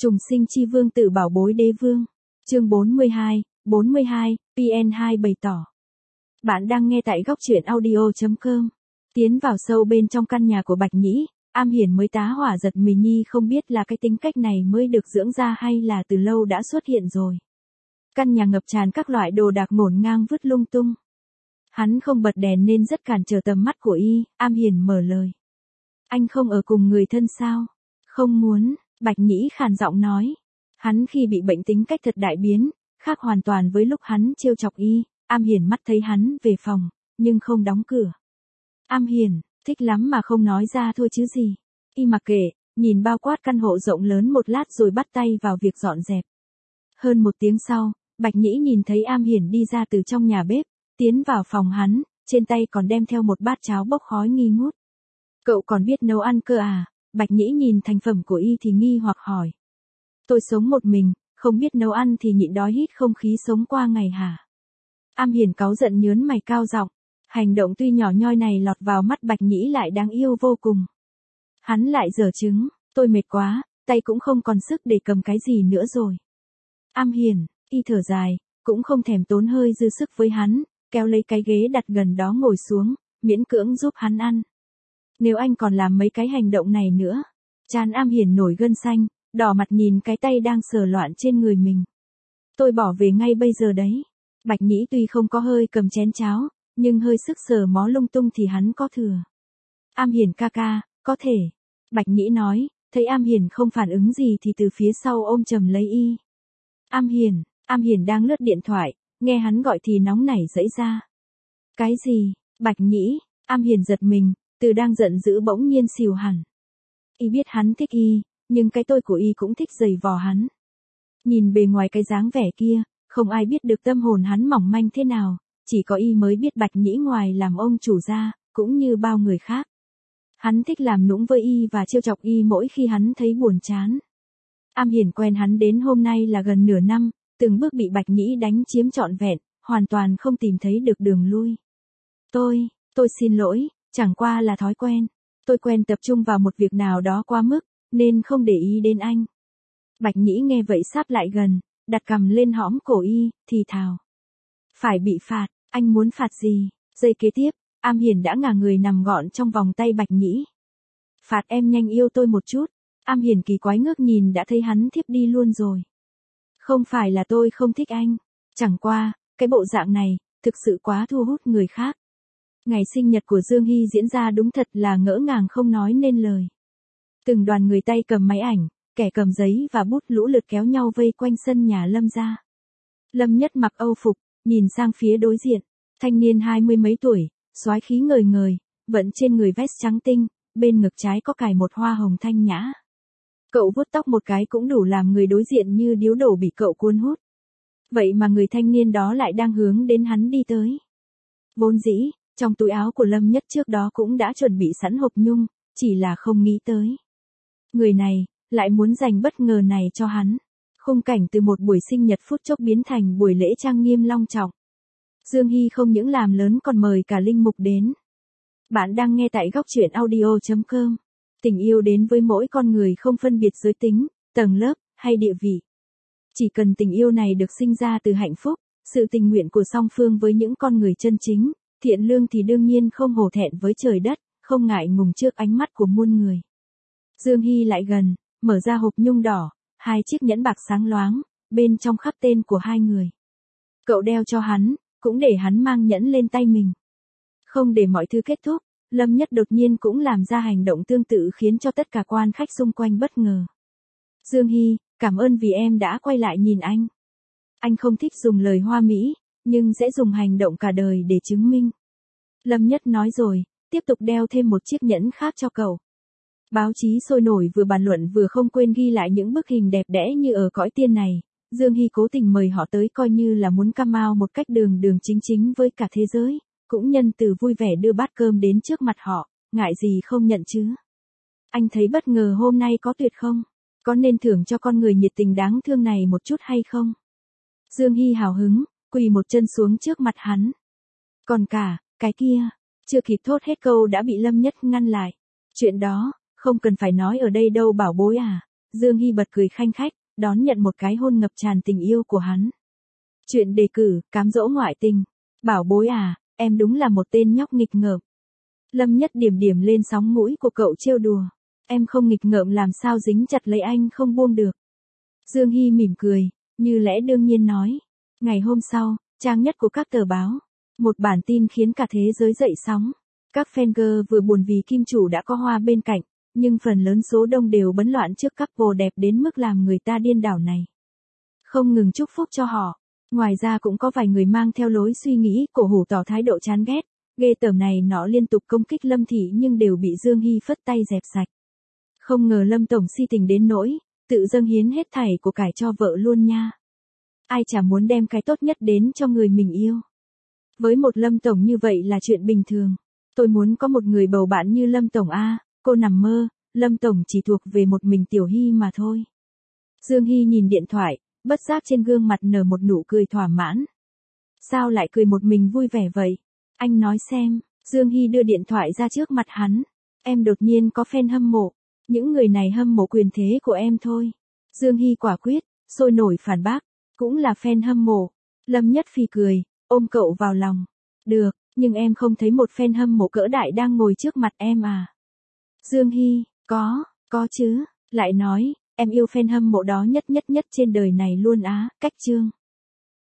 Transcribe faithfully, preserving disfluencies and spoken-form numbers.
Trùng sinh chi vương tử bảo bối đế vương. Chương bốn mươi hai, bốn mươi hai, pê en hai bày tỏ. Bạn đang nghe tại góc truyện audio chấm com. Tiến vào sâu bên trong căn nhà của Bạch Nhĩ, Am Hiển mới tá hỏa giật mình nhi không biết là cái tính cách này mới được dưỡng ra hay là từ lâu đã xuất hiện rồi. Căn nhà ngập tràn các loại đồ đạc ngổn ngang vứt lung tung. Hắn không bật đèn nên rất cản trở tầm mắt của y, Am Hiển mở lời. Anh không ở cùng người thân sao? Không muốn, Bạch Nhĩ khàn giọng nói. Hắn khi bị bệnh tính cách thật đại biến, khác hoàn toàn với lúc hắn trêu chọc y. Am Hiển mắt thấy hắn về phòng, nhưng không đóng cửa. Am Hiển, thích lắm mà không nói ra thôi chứ gì. Y mặc kệ, nhìn bao quát căn hộ rộng lớn một lát rồi bắt tay vào việc dọn dẹp. Hơn một tiếng sau, Bạch Nhĩ nhìn thấy Am Hiển đi ra từ trong nhà bếp, tiến vào phòng hắn, trên tay còn đem theo một bát cháo bốc khói nghi ngút. Cậu còn biết nấu ăn cơ à? Bạch Nhĩ nhìn thành phẩm của y thì nghi hoặc hỏi. Tôi sống một mình, không biết nấu ăn thì nhịn đói hít không khí sống qua ngày hả? Am Hiển cáu giận nhớn mày cao giọng. Hành động tuy nhỏ nhoi này lọt vào mắt Bạch Nhĩ lại đáng yêu vô cùng. Hắn lại giở trứng, tôi mệt quá, tay cũng không còn sức để cầm cái gì nữa rồi. Am Hiển, y thở dài, cũng không thèm tốn hơi dư sức với hắn, kéo lấy cái ghế đặt gần đó ngồi xuống, miễn cưỡng giúp hắn ăn. Nếu anh còn làm mấy cái hành động này nữa, trán Am Hiển nổi gân xanh, đỏ mặt nhìn cái tay đang sờ loạn trên người mình. Tôi bỏ về ngay bây giờ đấy. Bạch Nhĩ tuy không có hơi cầm chén cháo, nhưng hơi sức sờ mó lung tung thì hắn có thừa. Am Hiển ca ca, có thể. Bạch Nhĩ nói, thấy Am Hiển không phản ứng gì thì từ phía sau ôm chầm lấy y. Am Hiển, Am Hiển đang lướt điện thoại, nghe hắn gọi thì nóng nảy dẫy ra. Cái gì? Bạch Nhĩ, Am Hiển giật mình, từ đang giận dữ bỗng nhiên xìu hẳn. Y biết hắn thích y, nhưng cái tôi của y cũng thích giày vò hắn. Nhìn bề ngoài cái dáng vẻ kia, không ai biết được tâm hồn hắn mỏng manh thế nào, chỉ có y mới biết Bạch Nhĩ ngoài làm ông chủ ra, cũng như bao người khác. Hắn thích làm nũng với y và trêu chọc y mỗi khi hắn thấy buồn chán. Am Hiển quen hắn đến hôm nay là gần nửa năm, từng bước bị Bạch Nhĩ đánh chiếm trọn vẹn, hoàn toàn không tìm thấy được đường lui. Tôi, tôi xin lỗi, chẳng qua là thói quen. Tôi quen tập trung vào một việc nào đó quá mức, nên không để ý đến anh. Bạch Nhĩ nghe vậy sáp lại gần, đặt cằm lên hõm cổ y, thì thào. Phải bị phạt, anh muốn phạt gì? Giây kế tiếp, Am Hiển đã ngả người nằm gọn trong vòng tay Bạch Nhĩ. Phạt em nhanh yêu tôi một chút. Am Hiển kỳ quái ngước nhìn đã thấy hắn thiếp đi luôn rồi. Không phải là tôi không thích anh. Chẳng qua, cái bộ dạng này, thực sự quá thu hút người khác. Ngày sinh nhật của Dương Hy diễn ra đúng thật là ngỡ ngàng không nói nên lời. Từng đoàn người tay cầm máy ảnh, kẻ cầm giấy và bút lũ lượt kéo nhau vây quanh sân nhà Lâm gia. Lâm Nhất mặc âu phục, nhìn sang phía đối diện, thanh niên hai mươi mấy tuổi, soái khí ngời ngời, vận trên người vest trắng tinh, bên ngực trái có cài một hoa hồng thanh nhã. Cậu vuốt tóc một cái cũng đủ làm người đối diện như điếu đổ bị cậu cuốn hút. Vậy mà người thanh niên đó lại đang hướng đến hắn đi tới. Vốn dĩ, trong túi áo của Lâm Nhất trước đó cũng đã chuẩn bị sẵn hộp nhung, chỉ là không nghĩ tới. Người này, lại muốn dành bất ngờ này cho hắn. Khung cảnh từ một buổi sinh nhật phút chốc biến thành buổi lễ trang nghiêm long trọng. Dương Hy không những làm lớn còn mời cả linh mục đến. Bạn đang nghe tại góc truyện audio chấm com. Tình yêu đến với mỗi con người không phân biệt giới tính, tầng lớp, hay địa vị. Chỉ cần tình yêu này được sinh ra từ hạnh phúc, sự tình nguyện của song phương với những con người chân chính, thiện lương thì đương nhiên không hổ thẹn với trời đất, không ngại ngùng trước ánh mắt của muôn người. Dương Hy lại gần, mở ra hộp nhung đỏ, hai chiếc nhẫn bạc sáng loáng, bên trong khắc tên của hai người. Cậu đeo cho hắn, cũng để hắn mang nhẫn lên tay mình. Không để mọi thứ kết thúc, Lâm Nhất đột nhiên cũng làm ra hành động tương tự khiến cho tất cả quan khách xung quanh bất ngờ. Dương Hy, cảm ơn vì em đã quay lại nhìn anh. Anh không thích dùng lời hoa mỹ, nhưng sẽ dùng hành động cả đời để chứng minh. Lâm Nhất nói rồi, tiếp tục đeo thêm một chiếc nhẫn khác cho cậu. Báo chí sôi nổi vừa bàn luận vừa không quên ghi lại những bức hình đẹp đẽ như ở cõi tiên này. Dương Hy cố tình mời họ tới coi như là muốn cam ao một cách đường đường chính chính với cả thế giới, cũng nhân từ vui vẻ đưa bát cơm đến trước mặt họ, ngại gì không nhận chứ. Anh thấy bất ngờ hôm nay có tuyệt không? Có nên thưởng cho con người nhiệt tình đáng thương này một chút hay không? Dương Hy hào hứng, quỳ một chân xuống trước mặt hắn. Còn cả, cái kia, chưa kịp thốt hết câu đã bị Lâm Nhất ngăn lại. Chuyện đó, không cần phải nói ở đây đâu bảo bối à. Dương Hy bật cười khanh khách, đón nhận một cái hôn ngập tràn tình yêu của hắn. Chuyện đề cử, cám dỗ ngoại tình. Bảo bối à, em đúng là một tên nhóc nghịch ngợm. Lâm Nhất điểm điểm lên sóng mũi của cậu trêu đùa. Em không nghịch ngợm làm sao dính chặt lấy anh không buông được. Dương Hy mỉm cười, như lẽ đương nhiên nói. Ngày hôm sau, trang nhất của các tờ báo. Một bản tin khiến cả thế giới dậy sóng. Các fan girl vừa buồn vì kim chủ đã có hoa bên cạnh, nhưng phần lớn số đông đều bấn loạn trước couple đẹp đến mức làm người ta điên đảo này. Không ngừng chúc phúc cho họ. Ngoài ra cũng có vài người mang theo lối suy nghĩ cổ hủ tỏ thái độ chán ghét, ghê tởm này nó liên tục công kích Lâm Thị nhưng đều bị Dương Hy phất tay dẹp sạch. Không ngờ Lâm Tổng si tình đến nỗi, tự dâng hiến hết thảy của cải cho vợ luôn nha. Ai chả muốn đem cái tốt nhất đến cho người mình yêu. Với một Lâm Tổng như vậy là chuyện bình thường. Tôi muốn có một người bầu bạn như Lâm Tổng a, cô nằm mơ, Lâm Tổng chỉ thuộc về một mình Tiểu Hy mà thôi. Dương Hy nhìn điện thoại, bất giác trên gương mặt nở một nụ cười thỏa mãn. Sao lại cười một mình vui vẻ vậy? Anh nói xem. Dương Hy đưa điện thoại ra trước mặt hắn. Em đột nhiên có fan hâm mộ. Những người này hâm mộ quyền thế của em thôi. Dương Hy quả quyết, sôi nổi phản bác. Cũng là fan hâm mộ. Lâm Nhất phì cười, ôm cậu vào lòng. Được, nhưng em không thấy một fan hâm mộ cỡ đại đang ngồi trước mặt em à? Dương Hy, có, có chứ. Lại nói, em yêu fan hâm mộ đó nhất nhất nhất trên đời này luôn á, cách chương.